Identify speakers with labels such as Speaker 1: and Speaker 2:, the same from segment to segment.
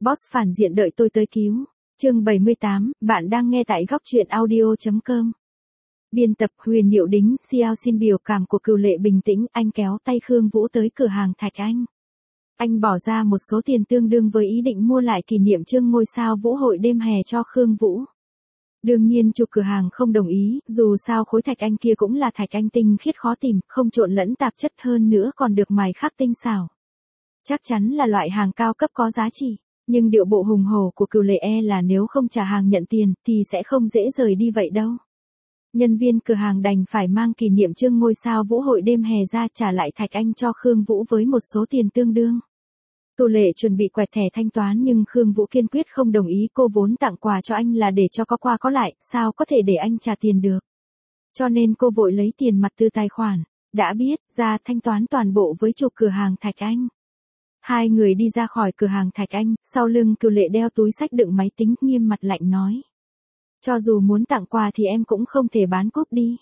Speaker 1: Boss phản diện đợi tôi tới cứu. Chương 78, bạn đang nghe tại góc truyện audio.com. Biên tập Huyền Diệu Đính, Xiao xin biểu cảm của Cửu Lệ bình tĩnh, anh kéo tay Khương Vũ tới cửa hàng Thạch Anh. Anh bỏ ra một số tiền tương đương với ý định mua lại kỷ niệm chương ngôi sao vũ hội đêm hè cho Khương Vũ. Đương nhiên chủ cửa hàng không đồng ý, dù sao khối thạch anh kia cũng là thạch anh tinh khiết khó tìm, không trộn lẫn tạp chất, hơn nữa còn được mài khắc tinh xảo. Chắc chắn là loại hàng cao cấp có giá trị, nhưng điệu bộ hùng hổ của Cửu Lệ là nếu không trả hàng nhận tiền thì sẽ không dễ rời đi vậy đâu. Nhân viên cửa hàng đành phải mang kỷ niệm chương ngôi sao vũ hội đêm hè ra trả lại thạch anh cho Khương Vũ với một số tiền tương đương. Cửu Lệ chuẩn bị quẹt thẻ thanh toán nhưng Khương Vũ kiên quyết không đồng ý, cô vốn tặng quà cho anh là để cho có qua có lại, sao có thể để anh trả tiền được. Cho nên cô vội lấy tiền mặt từ tài khoản, đã biết, ra thanh toán toàn bộ với chủ cửa hàng Thạch Anh. Hai người đi ra khỏi cửa hàng Thạch Anh, sau lưng Cửu Lệ đeo túi xách đựng máy tính, nghiêm mặt lạnh nói. Cho dù muốn tặng quà thì em cũng không thể bán cúp đi.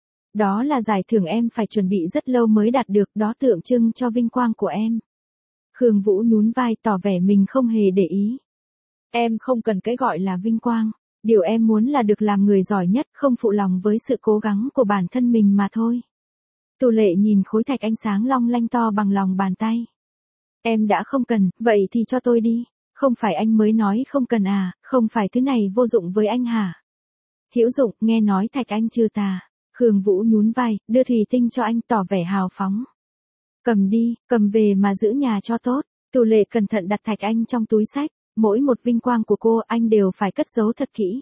Speaker 1: Đó là giải thưởng em phải chuẩn bị rất lâu mới đạt được, đó tượng trưng cho vinh quang của em. Khương Vũ nhún vai tỏ vẻ mình không hề để ý. Em không cần cái gọi là vinh quang, điều em muốn là được làm người giỏi nhất, không phụ lòng với sự cố gắng của bản thân mình mà thôi. Cửu Lệ nhìn khối thạch anh sáng long lanh to bằng lòng bàn tay. Em đã không cần, vậy thì cho tôi đi. Không phải anh mới nói không cần à, không phải thứ này vô dụng với anh hả? Hữu dụng, nghe nói thạch anh trừ tà. Khương Vũ nhún vai, đưa thủy tinh cho anh tỏ vẻ hào phóng. Cầm đi, cầm về mà giữ nhà cho tốt. Cửu Lệ cẩn thận đặt thạch anh trong túi xách, mỗi một vinh quang của cô anh đều phải cất giấu thật kỹ.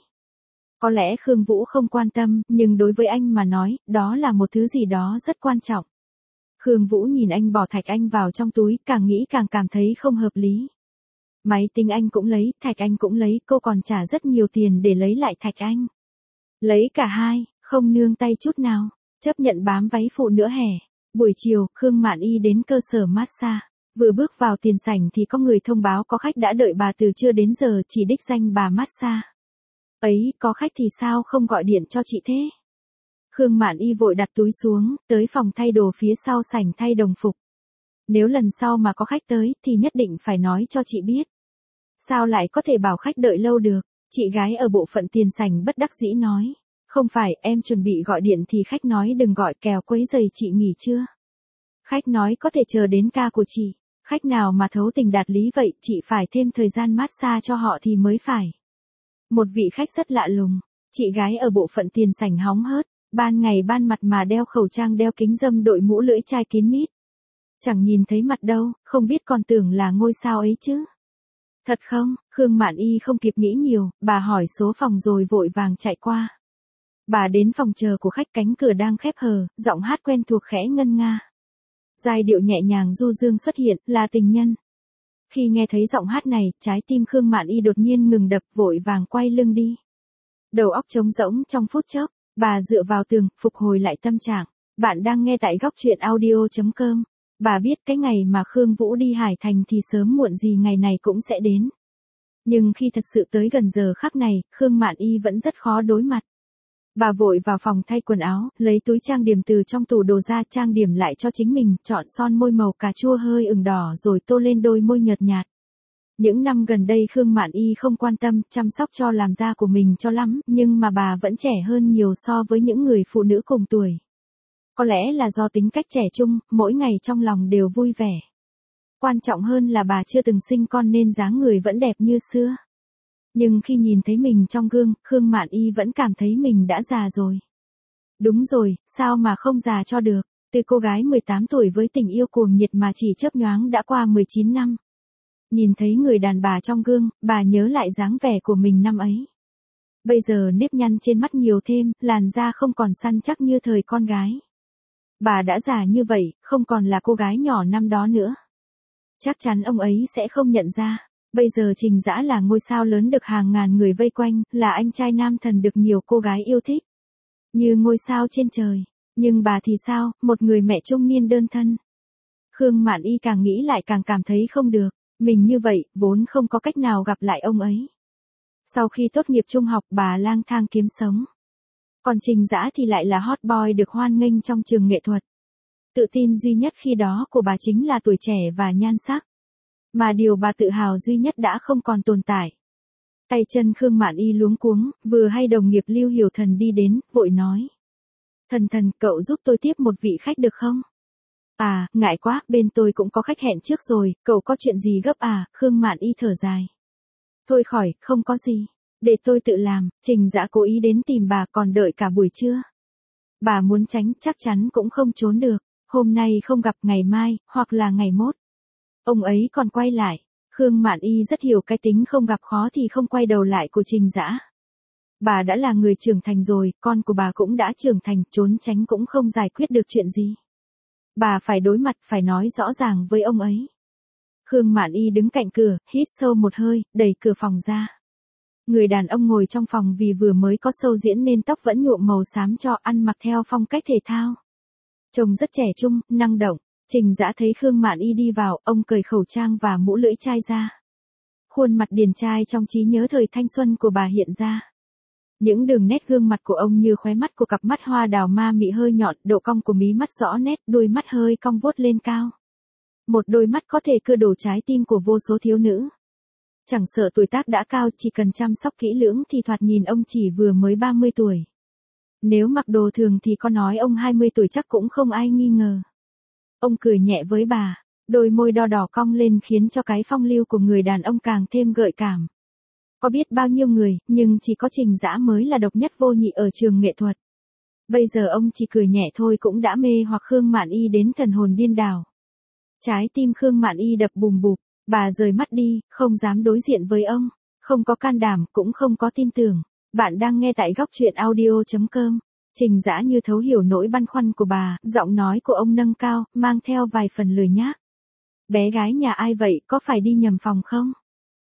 Speaker 1: Có lẽ Khương Vũ không quan tâm, nhưng đối với anh mà nói, đó là một thứ gì đó rất quan trọng. Khương Vũ nhìn anh bỏ thạch anh vào trong túi, càng nghĩ càng cảm thấy không hợp lý. Máy tính anh cũng lấy, thạch anh cũng lấy, cô còn trả rất nhiều tiền để lấy lại thạch anh. Lấy cả hai, không nương tay chút nào, chấp nhận bám váy phụ nữa hè. Buổi chiều, Khương Mạn Y đến cơ sở massage. Vừa bước vào tiền sảnh thì có người thông báo có khách đã đợi bà từ trưa đến giờ, chỉ đích danh bà massage. Ấy, có khách thì sao không gọi điện cho chị thế? Khương Mạn Y vội đặt túi xuống, tới phòng thay đồ phía sau sảnh thay đồng phục. Nếu lần sau mà có khách tới thì nhất định phải nói cho chị biết. Sao lại có thể bảo khách đợi lâu được? Chị gái ở bộ phận tiền sảnh bất đắc dĩ nói. Không phải, em chuẩn bị gọi điện thì khách nói đừng gọi kèo quấy rầy chị nghỉ trưa. Khách nói có thể chờ đến ca của chị. Khách nào mà thấu tình đạt lý vậy, chị phải thêm thời gian massage cho họ thì mới phải. Một vị khách rất lạ lùng. Chị gái ở bộ phận tiền sảnh hóng hớt. Ban ngày ban mặt mà đeo khẩu trang, đeo kính râm, đội mũ lưỡi chai kín mít. Chẳng nhìn thấy mặt đâu, không biết còn tưởng là ngôi sao ấy chứ. Thật không? Khương Mạn Y không kịp nghĩ nhiều, bà hỏi số phòng rồi vội vàng chạy qua. Bà đến phòng chờ của khách, cánh cửa đang khép hờ, giọng hát quen thuộc khẽ ngân nga. Giai điệu nhẹ nhàng du dương xuất hiện, là tình nhân. Khi nghe thấy giọng hát này, trái tim Khương Mạn Y đột nhiên ngừng đập, vội vàng quay lưng đi. Đầu óc trống rỗng trong phút chốc, bà dựa vào tường, phục hồi lại tâm trạng. Bạn đang nghe tại góc truyện audio.com. Bà biết cái ngày mà Khương Vũ đi Hải Thành thì sớm muộn gì ngày này cũng sẽ đến. Nhưng khi thật sự tới gần giờ khắc này, Khương Mạn Y vẫn rất khó đối mặt. Bà vội vào phòng thay quần áo, lấy túi trang điểm từ trong tủ đồ ra, trang điểm lại cho chính mình, chọn son môi màu cà chua hơi ửng đỏ rồi tô lên đôi môi nhợt nhạt. Những năm gần đây Khương Mạn Y không quan tâm, chăm sóc cho làn da của mình cho lắm, nhưng mà bà vẫn trẻ hơn nhiều so với những người phụ nữ cùng tuổi. Có lẽ là do tính cách trẻ trung, mỗi ngày trong lòng đều vui vẻ. Quan trọng hơn là bà chưa từng sinh con nên dáng người vẫn đẹp như xưa. Nhưng khi nhìn thấy mình trong gương, Khương Mạn Y vẫn cảm thấy mình đã già rồi. Đúng rồi, sao mà không già cho được, từ cô gái 18 tuổi với tình yêu cuồng nhiệt mà chỉ chớp nhoáng đã qua 19 năm. Nhìn thấy người đàn bà trong gương, bà nhớ lại dáng vẻ của mình năm ấy. Bây giờ nếp nhăn trên mắt nhiều thêm, làn da không còn săn chắc như thời con gái. Bà đã già như vậy, không còn là cô gái nhỏ năm đó nữa. Chắc chắn ông ấy sẽ không nhận ra. Bây giờ Trình Dã là ngôi sao lớn được hàng ngàn người vây quanh, là anh trai nam thần được nhiều cô gái yêu thích. Như ngôi sao trên trời. Nhưng bà thì sao, một người mẹ trung niên đơn thân. Khương Mạn Y càng nghĩ lại càng cảm thấy không được. Mình như vậy, vốn không có cách nào gặp lại ông ấy. Sau khi tốt nghiệp trung học, bà lang thang kiếm sống. Còn Trình Dã thì lại là hot boy được hoan nghênh trong trường nghệ thuật. Tự tin duy nhất khi đó của bà chính là tuổi trẻ và nhan sắc. Mà điều bà tự hào duy nhất đã không còn tồn tại. Tay chân Khương Mạn Y luống cuống, vừa hay đồng nghiệp Lưu Hiểu Thần đi đến, vội nói. Thần, cậu giúp tôi tiếp một vị khách được không? À, ngại quá, bên tôi cũng có khách hẹn trước rồi, cậu có chuyện gì gấp à? Khương Mạn Y thở dài. Thôi khỏi, không có gì. Để tôi tự làm, Trình Dã cố ý đến tìm bà còn đợi cả buổi trưa. Bà muốn tránh chắc chắn cũng không trốn được. Hôm nay không gặp ngày mai, hoặc là ngày mốt. Ông ấy còn quay lại. Khương Mạn Y rất hiểu cái tính không gặp khó thì không quay đầu lại của Trình Dã. Bà đã là người trưởng thành rồi, con của bà cũng đã trưởng thành, trốn tránh cũng không giải quyết được chuyện gì. Bà phải đối mặt, phải nói rõ ràng với ông ấy. Khương Mạn Y đứng cạnh cửa, hít sâu một hơi, đẩy cửa phòng ra. Người đàn ông ngồi trong phòng vì vừa mới có show diễn nên tóc vẫn nhuộm màu xám cho, ăn mặc theo phong cách thể thao. Trông rất trẻ trung, năng động. Trình Dã thấy Khương Mạn Y đi vào, ông cởi khẩu trang và mũ lưỡi chai ra. Khuôn mặt điển trai trong trí nhớ thời thanh xuân của bà hiện ra. Những đường nét gương mặt của ông như khóe mắt của cặp mắt hoa đào ma mị hơi nhọn, độ cong của mí mắt rõ nét, đôi mắt hơi cong vút lên cao. Một đôi mắt có thể cưa đổ trái tim của vô số thiếu nữ. Chẳng sợ tuổi tác đã cao, chỉ cần chăm sóc kỹ lưỡng thì thoạt nhìn ông chỉ vừa mới 30 tuổi. Nếu mặc đồ thường thì có nói ông 20 tuổi chắc cũng không ai nghi ngờ. Ông cười nhẹ với bà, đôi môi đỏ đỏ cong lên khiến cho cái phong lưu của người đàn ông càng thêm gợi cảm. Có biết bao nhiêu người, nhưng chỉ có Trình Dã mới là độc nhất vô nhị ở trường nghệ thuật. Bây giờ ông chỉ cười nhẹ thôi cũng đã mê hoặc Khương Mạn Y đến thần hồn điên đảo. Trái tim Khương Mạn Y đập bùm bụp, bà rời mắt đi, không dám đối diện với ông, không có can đảm, cũng không có tin tưởng. Bạn đang nghe tại góc truyện audio.com. Trình Dã như thấu hiểu nỗi băn khoăn của bà, giọng nói của ông nâng cao, mang theo vài phần lười nhác. Bé gái nhà ai vậy, có phải đi nhầm phòng không?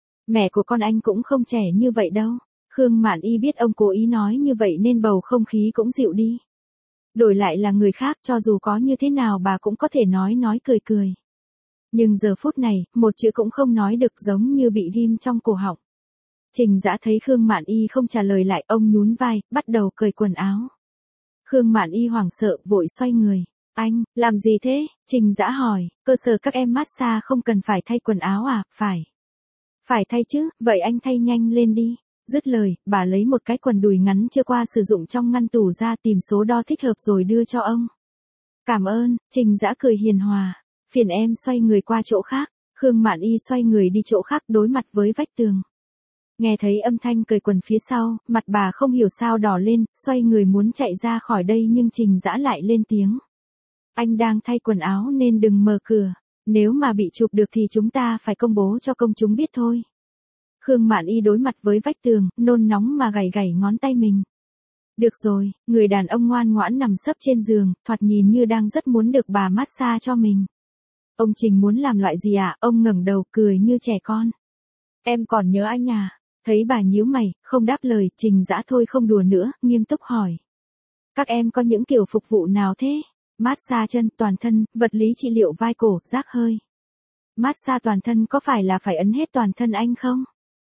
Speaker 1: Mẹ của con anh cũng không trẻ như vậy đâu. Khương Mạn Y biết ông cố ý nói như vậy nên bầu không khí cũng dịu đi. Đổi lại là người khác, cho dù có như thế nào bà cũng có thể nói cười cười. Nhưng giờ phút này, một chữ cũng không nói được, giống như bị ghim trong cổ họng. Trình Dã thấy Khương Mạn Y không trả lời lại, ông nhún vai, bắt đầu cởi quần áo. Khương Mạn Y hoảng sợ, vội xoay người. Anh, làm gì thế? Trình Dã hỏi, cơ sở các em massage không cần phải thay quần áo à? Phải. Phải thay chứ, vậy anh thay nhanh lên đi. Dứt lời, bà lấy một cái quần đùi ngắn chưa qua sử dụng trong ngăn tủ ra, tìm số đo thích hợp rồi đưa cho ông. Cảm ơn. Trình Dã cười hiền hòa. Phiền em xoay người qua chỗ khác. Khương Mạn Y xoay người đi chỗ khác, đối mặt với vách tường. Nghe thấy âm thanh cởi quần phía sau, mặt bà không hiểu sao đỏ lên, xoay người muốn chạy ra khỏi đây nhưng Trình Dã lại lên tiếng. Anh đang thay quần áo nên đừng mở cửa. Nếu mà bị chụp được thì chúng ta phải công bố cho công chúng biết thôi. Khương Mạn Y đối mặt với vách tường, nôn nóng mà gảy ngón tay mình. Được rồi, người đàn ông ngoan ngoãn nằm sấp trên giường, thoạt nhìn như đang rất muốn được bà massage cho mình. Ông Trình muốn làm loại gì à? Ông ngẩng đầu cười như trẻ con. Em còn nhớ anh à? Thấy bà nhíu mày, không đáp lời, Trình Dã thôi không đùa nữa, nghiêm túc hỏi. Các em có những kiểu phục vụ nào thế? Massage chân, toàn thân, vật lý trị liệu vai cổ, rác hơi. Massage toàn thân có phải là phải ấn hết toàn thân anh không?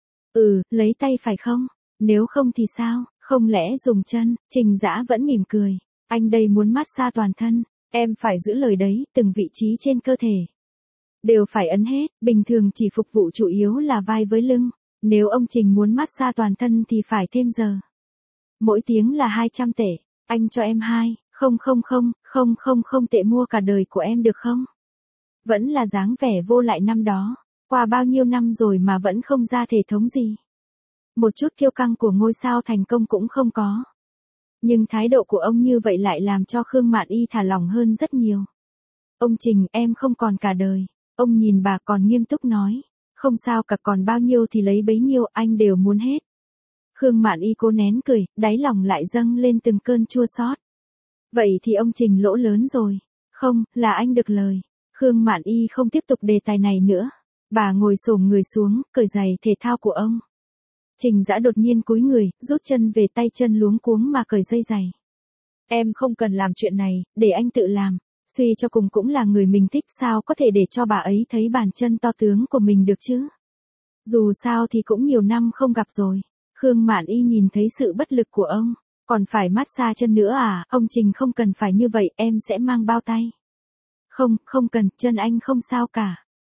Speaker 1: Ừ, lấy tay phải không? Nếu không thì sao? Không lẽ dùng chân? Trình Dã vẫn mỉm cười. Anh đây muốn massage toàn thân. Em phải giữ lời đấy, từng vị trí trên cơ thể. Đều phải ấn hết, bình thường chỉ phục vụ chủ yếu là vai với lưng. Nếu ông Trình muốn massage toàn thân thì phải thêm giờ. Mỗi tiếng là 200 tệ. Anh cho em 2,000 tệ mua cả đời của em được không? Vẫn là dáng vẻ vô lại năm đó. Qua bao nhiêu năm rồi mà vẫn không ra thể thống gì. Một chút kiêu căng của ngôi sao thành công cũng không có. Nhưng thái độ của ông như vậy lại làm cho Khương Mạn Y thả lỏng hơn rất nhiều. Ông Trình, em không còn cả đời. Ông nhìn bà còn nghiêm túc nói. Không sao cả, còn bao nhiêu thì lấy bấy nhiêu, anh đều muốn hết. Khương Mạn Y cố nén cười, đáy lòng lại dâng lên từng cơn chua xót. Vậy thì ông Trình lỗ lớn rồi. Không, là anh được lời. Khương Mạn Y không tiếp tục đề tài này nữa. Bà ngồi xổm người xuống, cởi giày thể thao của ông. Trình Dã đột nhiên cúi người, rút chân về, tay chân luống cuống mà cởi dây giày. Em không cần làm chuyện này, để anh tự làm. Suy cho cùng cũng là người mình thích, sao có thể để cho bà ấy thấy bàn chân to tướng của mình được chứ? Dù sao thì cũng nhiều năm không gặp rồi. Khương Mạn Y nhìn thấy sự bất lực của ông. Còn phải massage chân nữa à? Ông Trình không cần phải như vậy, em sẽ mang bao tay. Không cần, chân anh không sao cả.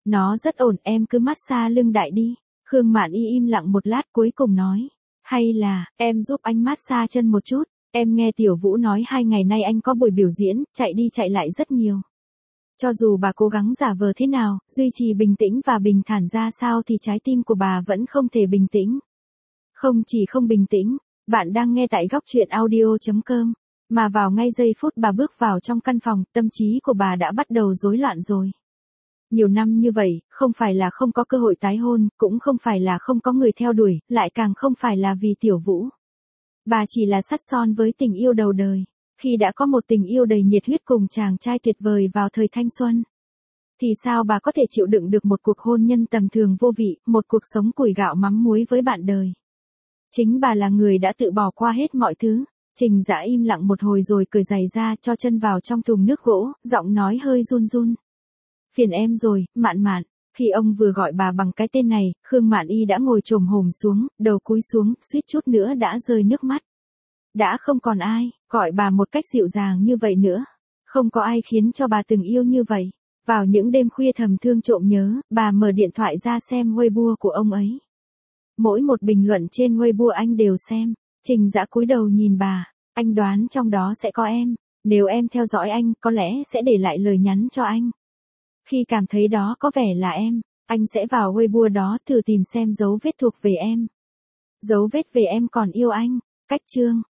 Speaker 1: Nó rất ổn, em cứ massage lưng đại đi. Khương Mạn Y im lặng một lát cuối cùng nói. Hay là, em giúp anh massage chân một chút. Em nghe Tiểu Vũ nói 2 ngày nay anh có buổi biểu diễn, chạy đi chạy lại rất nhiều. Cho dù bà cố gắng giả vờ thế nào, duy trì bình tĩnh và bình thản ra sao thì trái tim của bà vẫn không thể bình tĩnh. Không chỉ không bình tĩnh, bạn đang nghe tại góc truyện audio.com, mà vào ngay giây phút bà bước vào trong căn phòng, tâm trí của bà đã bắt đầu rối loạn rồi. Nhiều năm như vậy, không phải là không có cơ hội tái hôn, cũng không phải là không có người theo đuổi, lại càng không phải là vì Tiểu Vũ. Bà chỉ là sắt son với tình yêu đầu đời. Khi đã có một tình yêu đầy nhiệt huyết cùng chàng trai tuyệt vời vào thời thanh xuân, thì sao bà có thể chịu đựng được một cuộc hôn nhân tầm thường vô vị, một cuộc sống củi gạo mắm muối với bạn đời. Chính bà là người đã tự bỏ qua hết mọi thứ. Trình Dã im lặng một hồi rồi cởi giày ra, cho chân vào trong thùng nước gỗ, giọng nói hơi run run. Phiền em rồi, Mạn Mạn. Khi ông vừa gọi bà bằng cái tên này, Khương Mạn Y đã ngồi chồm hổm xuống, đầu cúi xuống, suýt chút nữa đã rơi nước mắt. Đã không còn ai gọi bà một cách dịu dàng như vậy nữa. Không có ai khiến cho bà từng yêu như vậy. Vào những đêm khuya thầm thương trộm nhớ, bà mở điện thoại ra xem Weibo của ông ấy. Mỗi một bình luận trên Weibo anh đều xem. Trình Dã cúi đầu nhìn bà. Anh đoán trong đó sẽ có em. Nếu em theo dõi anh, có lẽ sẽ để lại lời nhắn cho anh. Khi cảm thấy đó có vẻ là em, anh sẽ vào Weibo đó thử tìm xem dấu vết thuộc về em. Dấu vết về em còn yêu anh. Cách chương.